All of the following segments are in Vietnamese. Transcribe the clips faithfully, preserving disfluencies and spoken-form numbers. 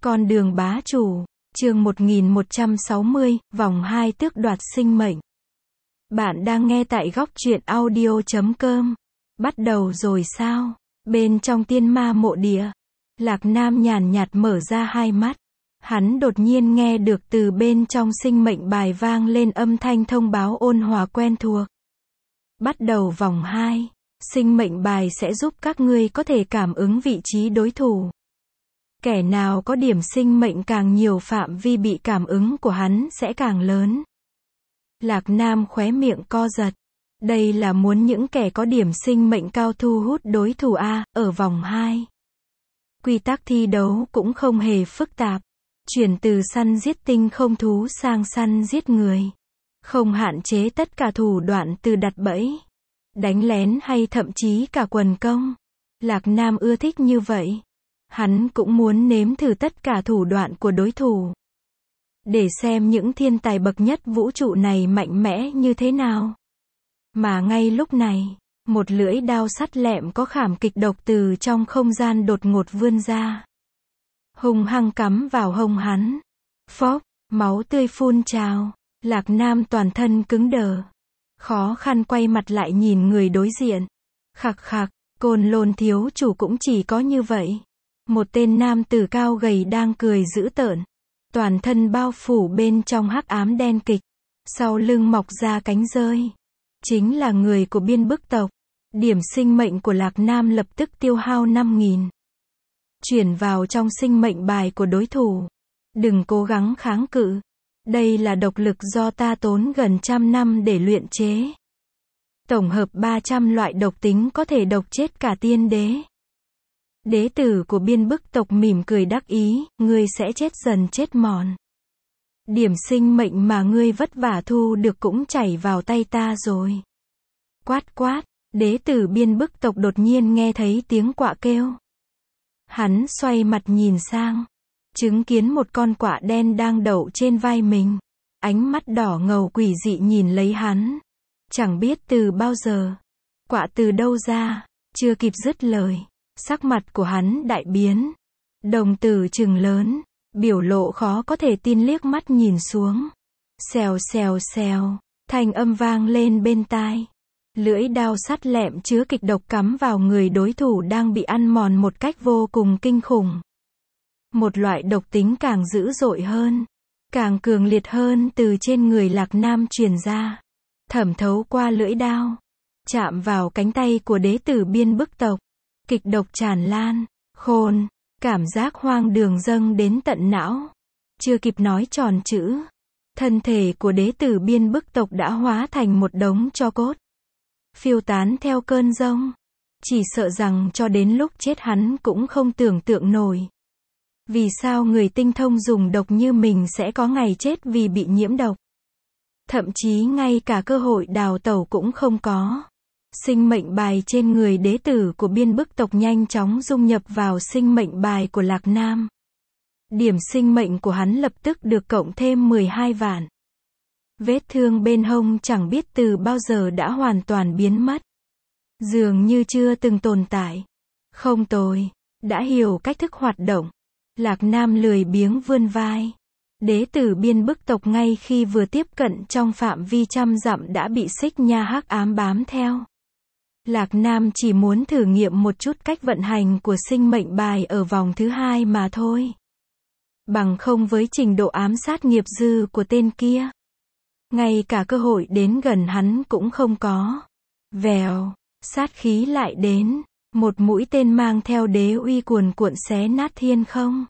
Con đường bá chủ, chương một nghìn một trăm sáu mươi, vòng hai tước đoạt sinh mệnh. Bạn đang nghe tại góc truyện audio chấm com. Bắt đầu rồi sao? Bên trong tiên ma mộ địa, Lạc Nam nhàn nhạt mở ra hai mắt. Hắn đột nhiên nghe được từ bên trong sinh mệnh bài vang lên âm thanh thông báo ôn hòa quen thuộc. Bắt đầu vòng hai, sinh mệnh bài sẽ giúp các ngươi có thể cảm ứng vị trí đối thủ. Kẻ nào có điểm sinh mệnh càng nhiều, phạm vi bị cảm ứng của hắn sẽ càng lớn. Lạc Nam khóe miệng co giật. Đây là muốn những kẻ có điểm sinh mệnh cao thu hút đối thủ A, ở vòng hai. Quy tắc thi đấu cũng không hề phức tạp. Chuyển từ săn giết tinh không thú sang săn giết người. Không hạn chế tất cả thủ đoạn từ đặt bẫy, đánh lén hay thậm chí cả quần công. Lạc Nam ưa thích như vậy. Hắn cũng muốn nếm thử tất cả thủ đoạn của đối thủ. Để xem những thiên tài bậc nhất vũ trụ này mạnh mẽ như thế nào. Mà ngay lúc này, một lưỡi đao sắt lẹm có khảm kịch độc từ trong không gian đột ngột vươn ra. Hung hăng cắm vào hông hắn. Phốc, máu tươi phun trào. Lạc Nam toàn thân cứng đờ. Khó khăn quay mặt lại nhìn người đối diện. Khặc khặc, Côn Lôn thiếu chủ cũng chỉ có như vậy. Một tên nam tử cao gầy đang cười dữ tợn. Toàn thân bao phủ bên trong hắc ám đen kịch. Sau lưng mọc ra cánh rơi. Chính là người của biên bức tộc. Điểm sinh mệnh của Lạc Nam lập tức tiêu hao năm nghìn. Chuyển vào trong sinh mệnh bài của đối thủ. Đừng cố gắng kháng cự. Đây là độc lực do ta tốn gần trăm năm để luyện chế. Tổng hợp ba trăm loại độc tính có thể độc chết cả tiên đế. Đế tử của biên bức tộc mỉm cười đắc ý, ngươi sẽ chết dần chết mòn. Điểm sinh mệnh mà ngươi vất vả thu được cũng chảy vào tay ta rồi. Quát quát, đế tử biên bức tộc đột nhiên nghe thấy tiếng quạ kêu. Hắn xoay mặt nhìn sang, chứng kiến một con quạ đen đang đậu trên vai mình. Ánh mắt đỏ ngầu quỷ dị nhìn lấy hắn. Chẳng biết từ bao giờ, quạ từ đâu ra, chưa kịp dứt lời. Sắc mặt của hắn đại biến. Đồng tử trừng lớn, biểu lộ khó có thể tin liếc mắt nhìn xuống. Xèo xèo xèo, thanh âm vang lên bên tai. Lưỡi đao sắt lẹm chứa kịch độc cắm vào người đối thủ đang bị ăn mòn một cách vô cùng kinh khủng. Một loại độc tính càng dữ dội hơn, càng cường liệt hơn từ trên người Lạc Nam truyền ra. Thẩm thấu qua lưỡi đao, chạm vào cánh tay của đế tử biên bức tộc. Kịch độc tràn lan, khôn, cảm giác hoang đường dâng đến tận não. Chưa kịp nói tròn chữ, thân thể của đế tử biên bức tộc đã hóa thành một đống tro cốt. Phiêu tán theo cơn giông. Chỉ sợ rằng cho đến lúc chết hắn cũng không tưởng tượng nổi. Vì sao người tinh thông dùng độc như mình sẽ có ngày chết vì bị nhiễm độc. Thậm chí ngay cả cơ hội đào tẩu cũng không có. Sinh mệnh bài trên người đế tử của biên bức tộc nhanh chóng dung nhập vào sinh mệnh bài của Lạc Nam. Điểm sinh mệnh của hắn lập tức được cộng thêm mười hai vạn. Vết thương bên hông chẳng biết từ bao giờ đã hoàn toàn biến mất. Dường như chưa từng tồn tại. Không tồi, đã hiểu cách thức hoạt động. Lạc Nam lười biếng vươn vai. Đế tử biên bức tộc ngay khi vừa tiếp cận trong phạm vi trăm dặm đã bị xích nha hắc ám bám theo. Lạc Nam chỉ muốn thử nghiệm một chút cách vận hành của sinh mệnh bài ở vòng thứ hai mà thôi. Bằng không với trình độ ám sát nghiệp dư của tên kia, ngay cả cơ hội đến gần hắn cũng không có. Vèo, sát khí lại đến. Một mũi tên mang theo đế uy cuồn cuộn xé nát thiên không.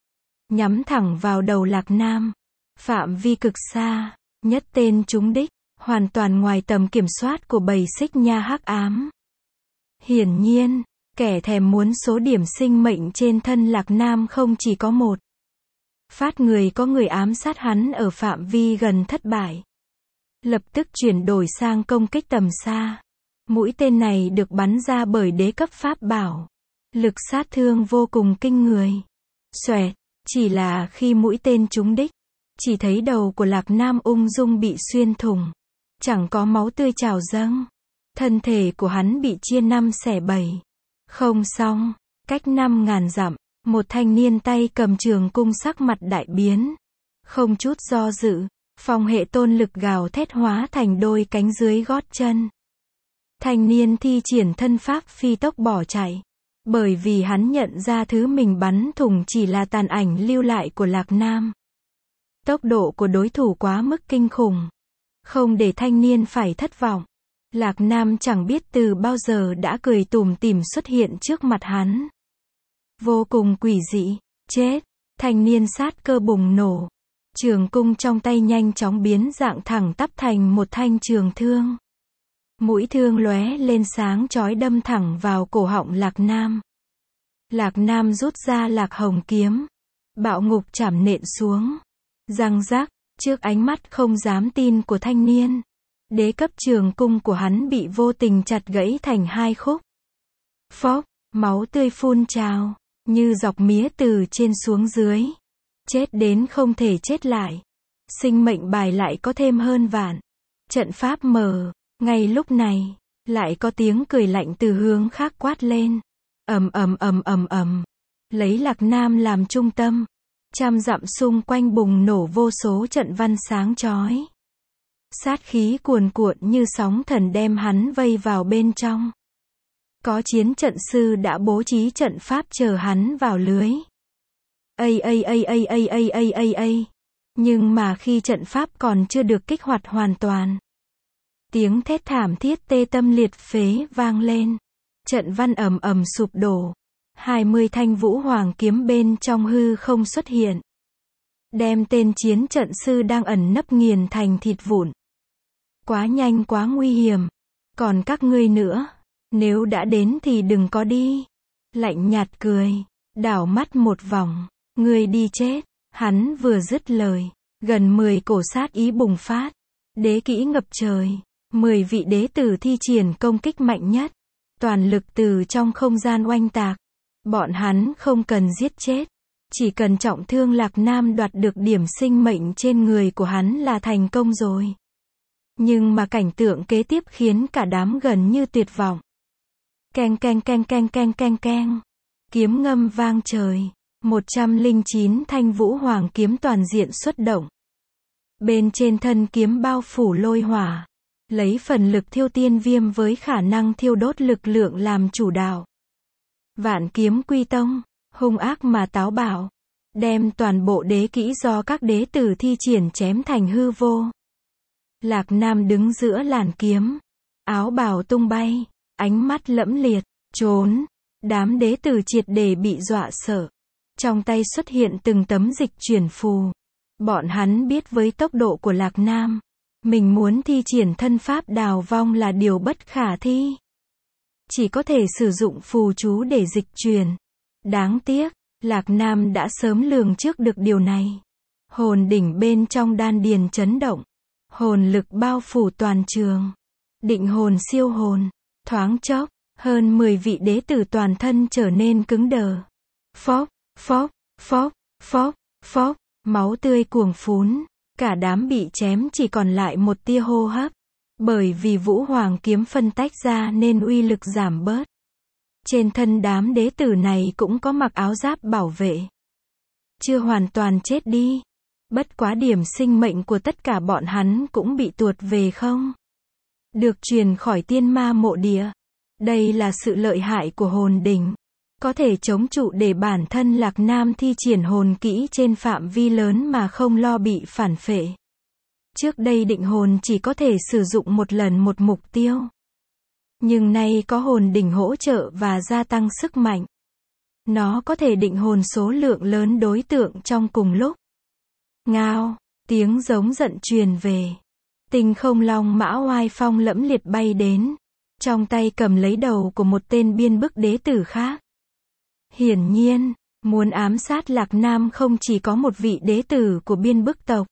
Nhắm thẳng vào đầu Lạc Nam. Phạm vi cực xa, nhất tên trúng đích. Hoàn toàn ngoài tầm kiểm soát của bầy xích nha hắc ám. Hiển nhiên, kẻ thèm muốn số điểm sinh mệnh trên thân Lạc Nam không chỉ có một. Phát người có người ám sát hắn ở phạm vi gần thất bại. Lập tức chuyển đổi sang công kích tầm xa. Mũi tên này được bắn ra bởi đế cấp pháp bảo. Lực sát thương vô cùng kinh người. Xoẹt, chỉ là khi mũi tên trúng đích, chỉ thấy đầu của Lạc Nam ung dung bị xuyên thủng. Chẳng có máu tươi trào dâng. Thân thể của hắn bị chia năm xẻ bảy. Không xong, cách năm ngàn dặm, Một thanh niên tay cầm trường cung sắc mặt đại biến. Không chút do dự, phong hệ tôn lực gào thét hóa thành đôi cánh dưới gót chân. Thanh niên thi triển thân pháp phi tốc bỏ chạy. Bởi vì hắn nhận ra thứ mình bắn thủng chỉ là tàn ảnh lưu lại của Lạc Nam. Tốc độ của đối thủ quá mức kinh khủng. Không để thanh niên phải thất vọng. Lạc Nam chẳng biết từ bao giờ đã cười tủm tỉm xuất hiện trước mặt hắn. Vô cùng quỷ dị. Chết. Thanh niên sát cơ bùng nổ. Trường cung trong tay nhanh chóng biến dạng thẳng tắp thành một thanh trường thương. Mũi thương lóe lên sáng chói đâm thẳng vào cổ họng Lạc Nam. Lạc Nam rút ra Lạc Hồng kiếm. Bạo ngục chảm nện xuống. Răng rắc, trước ánh mắt không dám tin của thanh niên. Đế cấp trường cung của hắn bị vô tình chặt gãy thành hai khúc. Phốc, máu tươi phun trào, như dọc mía từ trên xuống dưới. Chết đến không thể chết lại. Sinh mệnh bài lại có thêm hơn vạn. Trận pháp mở. Ngay lúc này, lại có tiếng cười lạnh từ hướng khác quát lên. Ầm ầm ầm ầm ầm. Lấy Lạc Nam làm trung tâm, trăm dặm xung quanh bùng nổ vô số trận văn sáng chói. Sát khí cuồn cuộn như sóng thần đem hắn vây vào bên trong. Có chiến trận sư đã bố trí trận pháp chờ hắn vào lưới. Ây ây ây ây ây ây ây ây ây. Nhưng mà khi trận pháp còn chưa được kích hoạt hoàn toàn, tiếng thét thảm thiết tê tâm liệt phế vang lên. Trận văn ầm ầm sụp đổ. Hai mươi thanh vũ hoàng kiếm bên trong hư không xuất hiện. Đem tên chiến trận sư đang ẩn nấp nghiền thành thịt vụn. Quá nhanh quá nguy hiểm. Còn các ngươi nữa, nếu đã đến thì đừng có đi. Lạnh nhạt cười, đảo mắt một vòng. Ngươi đi chết. Hắn vừa dứt lời, gần mười cổ sát ý bùng phát. Đế kỹ ngập trời. Mười vị đế tử thi triển công kích mạnh nhất. Toàn lực từ trong không gian oanh tạc. Bọn hắn không cần giết chết. Chỉ cần trọng thương Lạc Nam đoạt được điểm sinh mệnh trên người của hắn là thành công rồi. Nhưng mà cảnh tượng kế tiếp khiến cả đám gần như tuyệt vọng. Keng keng keng keng keng keng keng. Kiếm ngâm vang trời. một trăm lẻ chín thanh vũ hoàng kiếm toàn diện xuất động. Bên trên thân kiếm bao phủ lôi hỏa. Lấy phần lực thiêu tiên viêm với khả năng thiêu đốt lực lượng làm chủ đạo. Vạn kiếm quy tông, hung ác mà táo bạo. Đem toàn bộ đế kỹ do các đế tử thi triển chém thành hư vô. Lạc Nam đứng giữa làn kiếm. Áo bào tung bay. Ánh mắt lẫm liệt. Trốn. Đám đế tử triệt để bị dọa sợ. Trong tay xuất hiện từng tấm dịch chuyển phù. Bọn hắn biết với tốc độ của Lạc Nam, mình muốn thi triển thân pháp đào vong là điều bất khả thi. Chỉ có thể sử dụng phù chú để dịch chuyển. Đáng tiếc, Lạc Nam đã sớm lường trước được điều này. Hồn đỉnh bên trong đan điền chấn động. Hồn lực bao phủ toàn trường. Định hồn siêu hồn. Thoáng chốc, hơn mười vị đế tử toàn thân trở nên cứng đờ. Phốc, phốc, phốc, phốc, phốc, máu tươi cuồng phún. Cả đám bị chém chỉ còn lại một tia hô hấp. Bởi vì vũ hoàng kiếm phân tách ra nên uy lực giảm bớt. Trên thân đám đế tử này cũng có mặc áo giáp bảo vệ. Chưa hoàn toàn chết đi. Bất quá điểm sinh mệnh của tất cả bọn hắn cũng bị tuột về không. Được truyền khỏi tiên ma mộ địa. Đây là sự lợi hại của hồn đỉnh. Có thể chống trụ để bản thân Lạc Nam thi triển hồn kỹ trên phạm vi lớn mà không lo bị phản phệ. Trước đây định hồn chỉ có thể sử dụng một lần một mục tiêu. Nhưng nay có hồn đỉnh hỗ trợ và gia tăng sức mạnh. Nó có thể định hồn số lượng lớn đối tượng trong cùng lúc. Ngao, tiếng giống giận truyền về. Tinh không long mã oai phong lẫm liệt bay đến. Trong tay cầm lấy đầu của một tên biên bức đế tử khác. Hiển nhiên, muốn ám sát Lạc Nam không chỉ có một vị đế tử của biên bức tộc.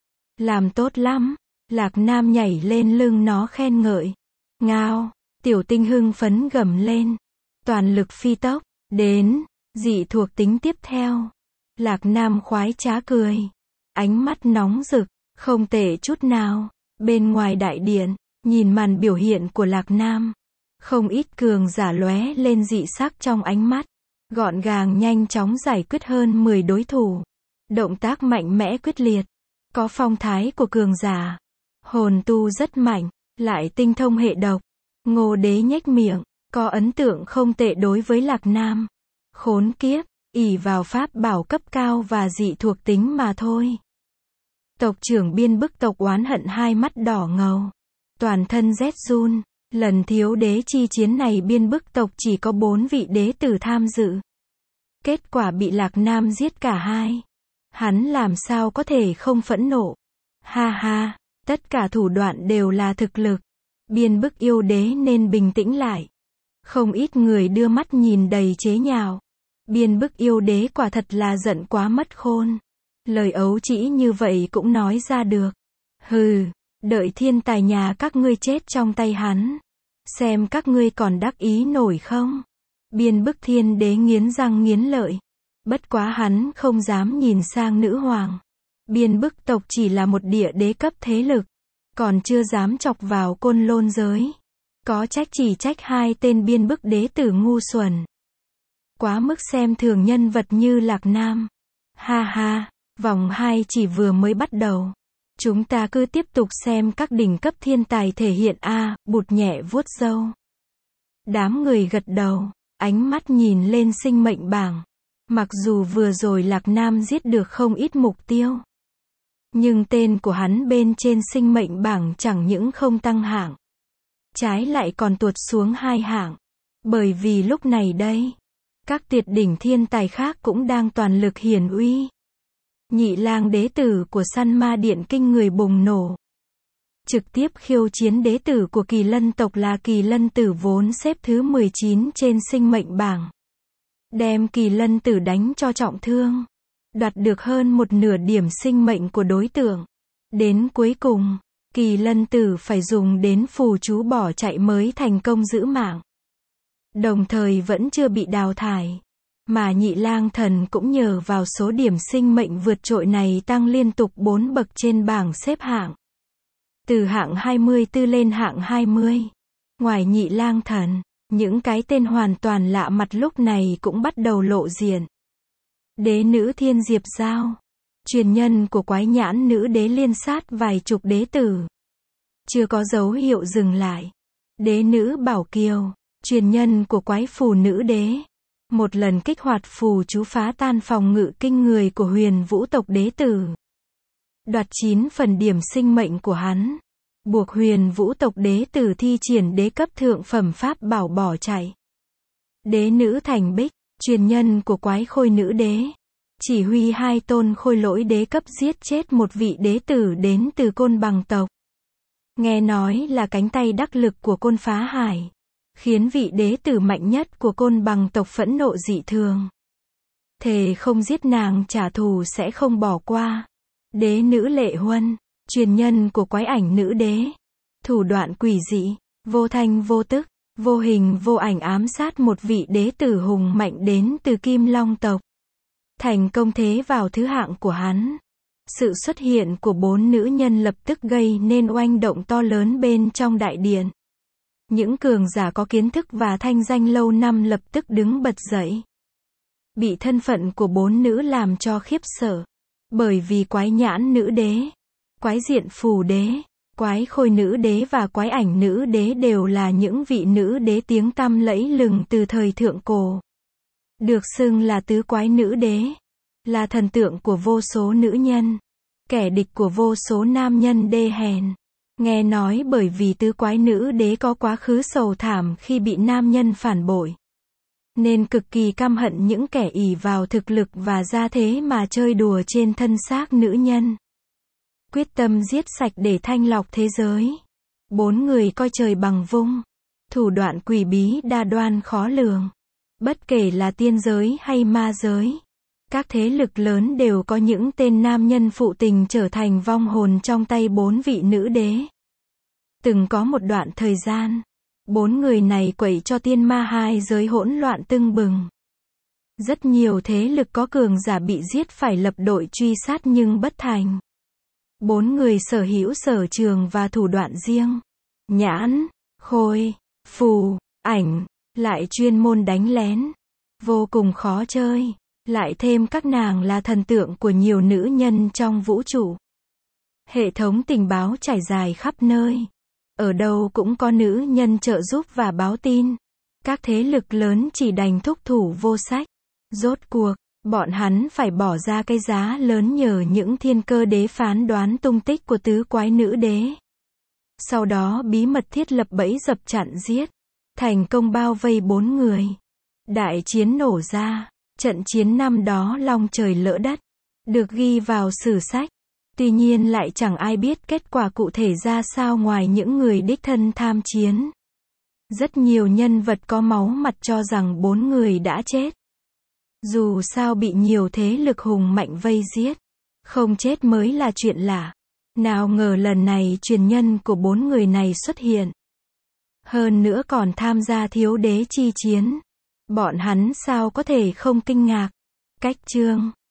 Làm tốt lắm. Lạc Nam nhảy lên lưng nó khen ngợi. Ngao, tiểu tinh hưng phấn gầm lên. Toàn lực phi tốc, đến, dị thuộc tính tiếp theo. Lạc Nam khoái trá cười. Ánh mắt nóng rực, không tệ chút nào. Bên ngoài đại điện, nhìn màn biểu hiện của Lạc Nam. Không ít cường giả lóe lên dị sắc trong ánh mắt. gọn gàng nhanh chóng giải quyết hơn mười đối thủ. Động tác mạnh mẽ quyết liệt, có phong thái của cường giả. Hồn tu rất mạnh, lại tinh thông hệ độc. Ngô Đế nhếch miệng, có ấn tượng không tệ đối với Lạc Nam. Khốn kiếp, ỷ vào pháp bảo cấp cao và dị thuộc tính mà thôi. Tộc trưởng Biên Bức tộc oán hận hai mắt đỏ ngầu, toàn thân rét run. Lần thiếu đế chi chiến này Biên Bức tộc chỉ có bốn vị đế tử tham dự. Kết quả bị Lạc Nam giết cả hai. Hắn làm sao có thể không phẫn nộ. Ha ha, tất cả thủ đoạn đều là thực lực. Biên Bức yêu đế nên bình tĩnh lại. Không ít người đưa mắt nhìn đầy chế nhạo. Biên Bức yêu đế quả thật là giận quá mất khôn. Lời ấu trĩ như vậy cũng nói ra được. Hừ, đợi thiên tài nhà các ngươi chết trong tay hắn. Xem các ngươi còn đắc ý nổi không? Biên Bức thiên đế nghiến răng nghiến lợi. Bất quá hắn không dám nhìn sang nữ hoàng. Biên Bức tộc chỉ là một địa đế cấp thế lực. Còn chưa dám chọc vào Côn Lôn giới. Có trách chỉ trách hai tên Biên Bức đế tử ngu xuẩn. Quá mức xem thường nhân vật như Lạc Nam. Ha ha, vòng hai chỉ vừa mới bắt đầu. Chúng ta cứ tiếp tục xem các đỉnh cấp thiên tài thể hiện a. À, bụt nhẹ vuốt râu. Đám người gật đầu, ánh mắt nhìn lên sinh mệnh bảng. Mặc dù vừa rồi Lạc Nam giết được không ít mục tiêu, nhưng tên của hắn bên trên sinh mệnh bảng chẳng những không tăng hạng, trái lại còn tuột xuống hai hạng. Bởi vì lúc này đây, các tuyệt đỉnh thiên tài khác cũng đang toàn lực hiển uy. Nhị lang đế tử của Săn Ma Điện kinh người bùng nổ. Trực tiếp khiêu chiến đế tử của Kỳ Lân tộc là Kỳ Lân tử vốn xếp thứ mười chín trên sinh mệnh bảng. Đem Kỳ Lân tử đánh cho trọng thương. Đoạt được hơn một nửa điểm sinh mệnh của đối tượng. Đến cuối cùng, Kỳ Lân tử phải dùng đến phù chú bỏ chạy mới thành công giữ mạng. Đồng thời vẫn chưa bị đào thải. Mà nhị lang thần cũng nhờ vào số điểm sinh mệnh vượt trội này tăng liên tục bốn bậc trên bảng xếp hạng. Từ hạng hai mươi tư lên hạng hai mươi. Ngoài nhị lang thần, những cái tên hoàn toàn lạ mặt lúc này cũng bắt đầu lộ diện. Đế nữ Thiên Diệp Giao, truyền nhân của quái nhãn nữ đế liên sát vài chục đế tử. Chưa có dấu hiệu dừng lại. Đế nữ Bảo Kiều, truyền nhân của quái phù nữ đế. Một lần kích hoạt phù chú phá tan phòng ngự kinh người của Huyền Vũ tộc đế tử. Đoạt chín phần điểm sinh mệnh của hắn. Buộc Huyền Vũ tộc đế tử thi triển đế cấp thượng phẩm pháp bảo bỏ chạy. Đế nữ Thành Bích, truyền nhân của quái khôi nữ đế. Chỉ huy hai tôn khôi lỗi đế cấp giết chết một vị đế tử đến từ Côn Bằng tộc. Nghe nói là cánh tay đắc lực của Côn Phá Hải. Khiến vị đế tử mạnh nhất của Côn Bằng tộc phẫn nộ dị thường. Thề không giết nàng trả thù sẽ không bỏ qua. Đế nữ Lệ Huân, truyền nhân của quái ảnh nữ đế. Thủ đoạn quỷ dị, vô thanh vô tức, vô hình vô ảnh ám sát một vị đế tử hùng mạnh đến từ Kim Long tộc. Thành công thế vào thứ hạng của hắn. Sự xuất hiện của bốn nữ nhân lập tức gây nên oanh động to lớn bên trong đại điện. Những cường giả có kiến thức và thanh danh lâu năm lập tức đứng bật dậy. Bị thân phận của bốn nữ làm cho khiếp sợ. Bởi vì quái nhãn nữ đế, quái diện phù đế, quái khôi nữ đế và quái ảnh nữ đế đều là những vị nữ đế tiếng tăm lẫy lừng từ thời thượng cổ. Được xưng là tứ quái nữ đế. Là thần tượng của vô số nữ nhân. Kẻ địch của vô số nam nhân đê hèn. Nghe nói bởi vì tứ quái nữ đế có quá khứ sầu thảm khi bị nam nhân phản bội. Nên cực kỳ căm hận những kẻ ỷ vào thực lực và gia thế mà chơi đùa trên thân xác nữ nhân. Quyết tâm giết sạch để thanh lọc thế giới. Bốn người coi trời bằng vung. Thủ đoạn quỷ bí đa đoan khó lường. Bất kể là tiên giới hay ma giới. Các thế lực lớn đều có những tên nam nhân phụ tình trở thành vong hồn trong tay bốn vị nữ đế. Từng có một đoạn thời gian, bốn người này quậy cho tiên ma hai giới hỗn loạn tưng bừng. Rất nhiều thế lực có cường giả bị giết phải lập đội truy sát nhưng bất thành. Bốn người sở hữu sở trường và thủ đoạn riêng. Nhãn, khôi, phù, ảnh, lại chuyên môn đánh lén. vô cùng khó chơi. Lại thêm các nàng là thần tượng của nhiều nữ nhân trong vũ trụ. Hệ thống tình báo trải dài khắp nơi. Ở đâu cũng có nữ nhân trợ giúp và báo tin. Các thế lực lớn chỉ đành thúc thủ vô sách. Rốt cuộc, bọn hắn phải bỏ ra cái giá lớn nhờ những thiên cơ đế phán đoán tung tích của tứ quái nữ đế. Sau đó bí mật thiết lập bẫy dập chặn giết. Thành công bao vây bốn người. Đại chiến nổ ra. Trận chiến năm đó long trời lỡ đất. Được ghi vào sử sách. Tuy nhiên lại chẳng ai biết kết quả cụ thể ra sao ngoài những người đích thân tham chiến. Rất nhiều nhân vật có máu mặt cho rằng bốn người đã chết. Dù sao bị nhiều thế lực hùng mạnh vây giết. Không chết mới là chuyện lạ. Nào ngờ lần này truyền nhân của bốn người này xuất hiện. Hơn nữa còn tham gia thiếu đế chi chiến. Bọn hắn sao có thể không kinh ngạc. Cách chương